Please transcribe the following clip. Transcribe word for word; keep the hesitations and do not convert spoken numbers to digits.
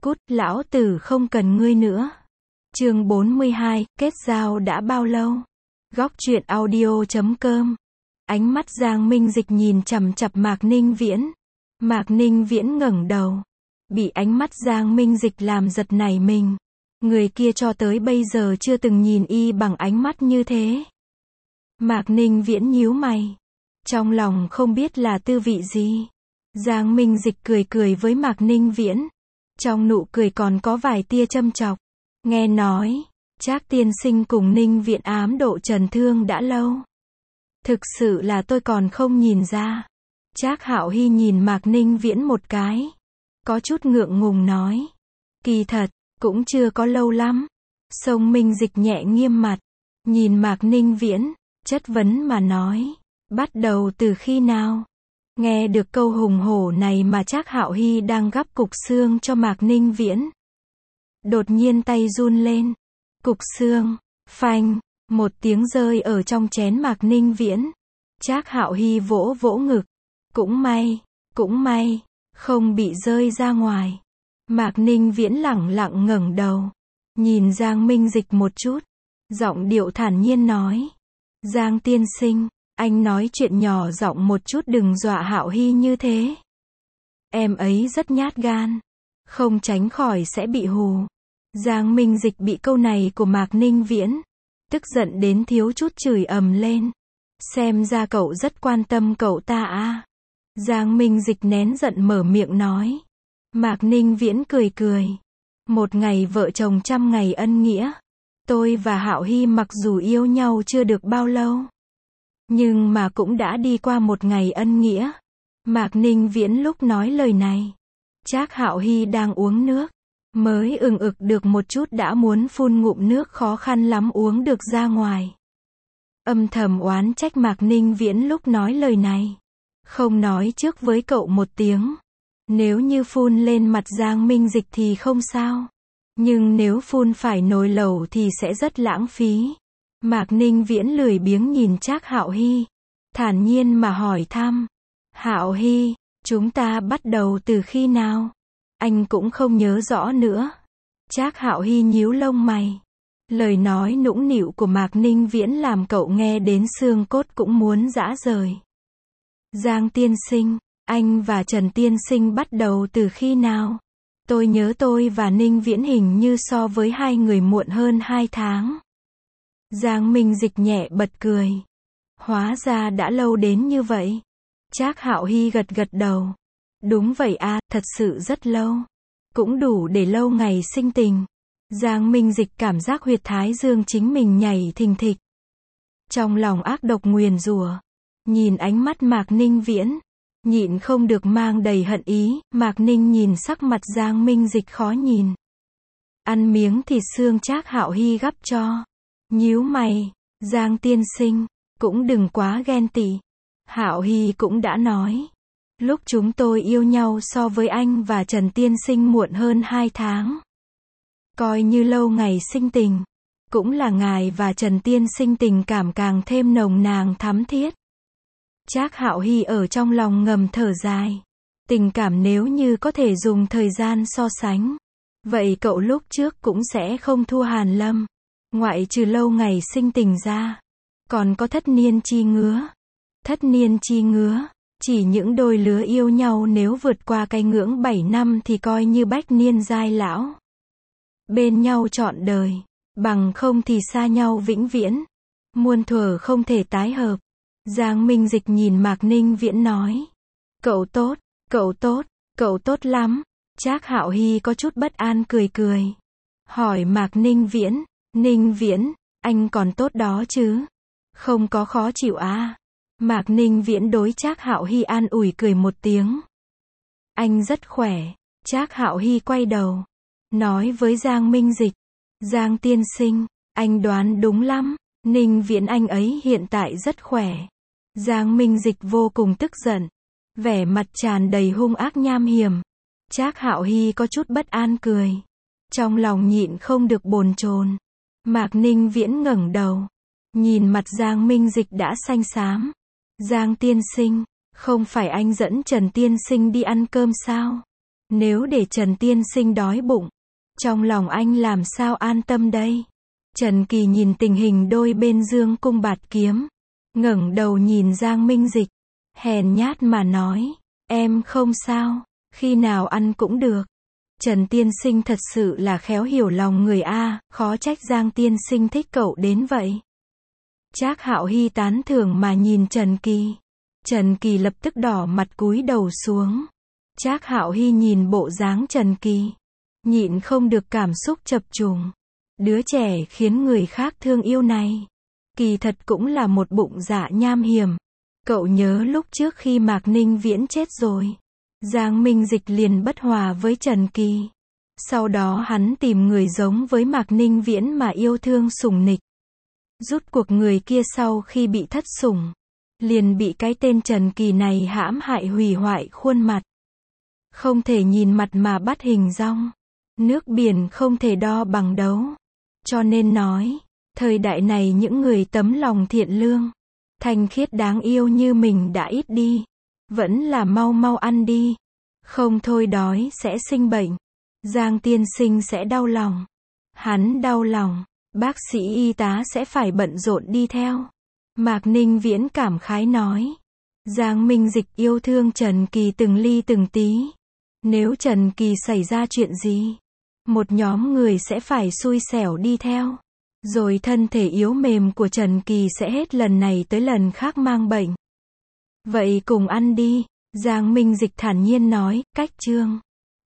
Cút, lão tử không cần ngươi nữa. Chương bốn mươi hai, kết giao đã bao lâu? Góc truyện audio chấm com. Ánh mắt Giang Minh Dịch nhìn chằm chằm Mạc Ninh Viễn. Mạc Ninh Viễn ngẩng đầu. Bị ánh mắt Giang Minh Dịch làm giật nảy mình. Người kia cho tới bây giờ chưa từng nhìn y bằng ánh mắt như thế. Mạc Ninh Viễn nhíu mày. Trong lòng không biết là tư vị gì. Giang Minh Dịch cười cười với Mạc Ninh Viễn. Trong nụ cười còn có vài tia châm chọc. Nghe nói, Trác tiên sinh cùng Ninh Viễn ám độ Trần Thương đã lâu. Thực sự là tôi còn không nhìn ra. Trác Hạo Hy nhìn Mạc Ninh Viễn một cái. Có chút ngượng ngùng nói. Kỳ thật, cũng chưa có lâu lắm. Sông Minh Dịch nhẹ nghiêm mặt. Nhìn Mạc Ninh Viễn, chất vấn mà nói. Bắt đầu từ khi nào? Nghe được câu hùng hổ này mà Trác Hạo Hy đang gắp cục xương cho Mạc Ninh Viễn. Đột nhiên tay run lên. Cục xương, phanh, một tiếng rơi ở trong chén Mạc Ninh Viễn. Trác Hạo Hy vỗ vỗ ngực. Cũng may, cũng may, không bị rơi ra ngoài. Mạc Ninh Viễn lẳng lặng ngẩng đầu. Nhìn Giang Minh Dịch một chút. Giọng điệu thản nhiên nói. Giang tiên sinh, anh nói chuyện nhỏ giọng một chút đừng dọa Hạo Hy như thế. Em ấy rất nhát gan. Không tránh khỏi sẽ bị hù. Giang Minh Dịch bị câu này của Mạc Ninh Viễn. Tức giận đến thiếu chút chửi ầm lên. Xem ra cậu rất quan tâm cậu ta à. Giang Minh Dịch nén giận mở miệng nói. Mạc Ninh Viễn cười cười. Một ngày vợ chồng trăm ngày ân nghĩa. Tôi và Hạo Hy mặc dù yêu nhau chưa được bao lâu. Nhưng mà cũng đã đi qua một ngày ân nghĩa. Mạc Ninh Viễn lúc nói lời này. Trác Hạo Hy đang uống nước. Mới ừng ực được một chút đã muốn phun ngụm nước khó khăn lắm uống được ra ngoài. Âm thầm oán trách Mạc Ninh Viễn lúc nói lời này. Không nói trước với cậu một tiếng. Nếu như phun lên mặt Giang Minh Dịch thì không sao. Nhưng nếu phun phải nồi lẩu thì sẽ rất lãng phí. Mạc Ninh Viễn lười biếng nhìn Trác Hạo Hy. Thản nhiên mà hỏi thăm. Hạo Hy, chúng ta bắt đầu từ khi nào? Anh cũng không nhớ rõ nữa. Trác Hạo Hy nhíu lông mày. Lời nói nũng nịu của Mạc Ninh Viễn làm cậu nghe đến xương cốt cũng muốn giã rời. Giang tiên sinh, anh và Trần tiên sinh bắt đầu từ khi nào? Tôi nhớ tôi và Ninh Viễn hình như so với hai người muộn hơn hai tháng. Giang Minh Dịch nhẹ bật cười. Hóa ra đã lâu đến như vậy. Trác Hạo Hy gật gật đầu. Đúng vậy à, thật sự rất lâu. Cũng đủ để lâu ngày sinh tình. Giang Minh Dịch cảm giác huyệt thái dương chính mình nhảy thình thịch. Trong lòng ác độc nguyền rủa. Nhìn ánh mắt Mạc Ninh Viễn. Nhịn không được mang đầy hận ý. Mạc Ninh nhìn sắc mặt Giang Minh Dịch khó nhìn. Ăn miếng thịt xương Trác Hạo Hy gắp cho. Nhíu mày. Giang tiên sinh, cũng đừng quá ghen tị. Hạo Hy cũng đã nói. Lúc chúng tôi yêu nhau so với anh và Trần tiên sinh muộn hơn hai tháng. Coi như lâu ngày sinh tình. Cũng là ngài và Trần tiên sinh tình cảm càng thêm nồng nàn thắm thiết. Trác Hạo Hy ở trong lòng ngầm thở dài. Tình cảm nếu như có thể dùng thời gian so sánh. Vậy cậu lúc trước cũng sẽ không thua Hàn Lâm. Ngoại trừ lâu ngày sinh tình ra. Còn có thất niên chi ngứa. Thất niên chi ngứa. Chỉ những đôi lứa yêu nhau nếu vượt qua cái ngưỡng bảy năm thì coi như bách niên giai lão. Bên nhau trọn đời. Bằng không thì xa nhau vĩnh viễn. Muôn thuở không thể tái hợp. Giang Minh Dịch nhìn Mạc Ninh Viễn nói. Cậu tốt, cậu tốt, cậu tốt lắm. Trác Hạo Hy có chút bất an cười cười. Hỏi Mạc Ninh Viễn. Ninh Viễn, anh còn tốt đó chứ? Không có khó chịu à? Mạc Ninh Viễn đối Trác Hạo Hy an ủi cười một tiếng. Anh rất khỏe. Trác Hạo Hy quay đầu. Nói với Giang Minh Dịch. Giang tiên sinh, anh đoán đúng lắm. Ninh Viễn anh ấy hiện tại rất khỏe. Giang Minh Dịch vô cùng tức giận. Vẻ mặt tràn đầy hung ác nham hiểm. Trác Hạo Hy có chút bất an cười. Trong lòng nhịn không được bồn chồn. Mạc Ninh Viễn ngẩng đầu. Nhìn mặt Giang Minh Dịch đã xanh xám. Giang tiên sinh, không phải anh dẫn Trần tiên sinh đi ăn cơm sao? Nếu để Trần tiên sinh đói bụng, trong lòng anh làm sao an tâm đây? Trần Kỳ nhìn tình hình đôi bên dương cung bạt kiếm, ngẩng đầu nhìn Giang Minh Dịch, hèn nhát mà nói, em không sao, khi nào ăn cũng được. Trần tiên sinh thật sự là khéo hiểu lòng người a, khó trách Giang tiên sinh thích cậu đến vậy. Trác Hạo Hy tán thưởng mà nhìn Trần Kỳ. Trần Kỳ lập tức đỏ mặt cúi đầu xuống. Trác Hạo Hy nhìn bộ dáng Trần Kỳ, nhịn không được cảm xúc chập trùng. Đứa trẻ khiến người khác thương yêu này, kỳ thật cũng là một bụng dạ nham hiểm. Cậu nhớ lúc trước khi Mạc Ninh Viễn chết rồi, Giang Minh Dịch liền bất hòa với Trần Kỳ. Sau đó hắn tìm người giống với Mạc Ninh Viễn mà yêu thương sủng nịch. Rút cuộc người kia sau khi bị thất sủng, liền bị cái tên Trần Kỳ này hãm hại hủy hoại khuôn mặt. Không thể nhìn mặt mà bắt hình dong. Nước biển không thể đo bằng đấu. Cho nên nói, thời đại này những người tấm lòng thiện lương, thanh khiết đáng yêu như mình đã ít đi. Vẫn là mau mau ăn đi. Không thôi đói sẽ sinh bệnh. Giang tiên sinh sẽ đau lòng. Hắn đau lòng, bác sĩ y tá sẽ phải bận rộn đi theo. Mạc Ninh Viễn cảm khái nói. Giang Minh Dịch yêu thương Trần Kỳ từng ly từng tí. Nếu Trần Kỳ xảy ra chuyện gì, một nhóm người sẽ phải xui xẻo đi theo. Rồi thân thể yếu mềm của Trần Kỳ sẽ hết lần này tới lần khác mang bệnh. Vậy cùng ăn đi, Giang Minh Dịch thản nhiên nói, cách chương.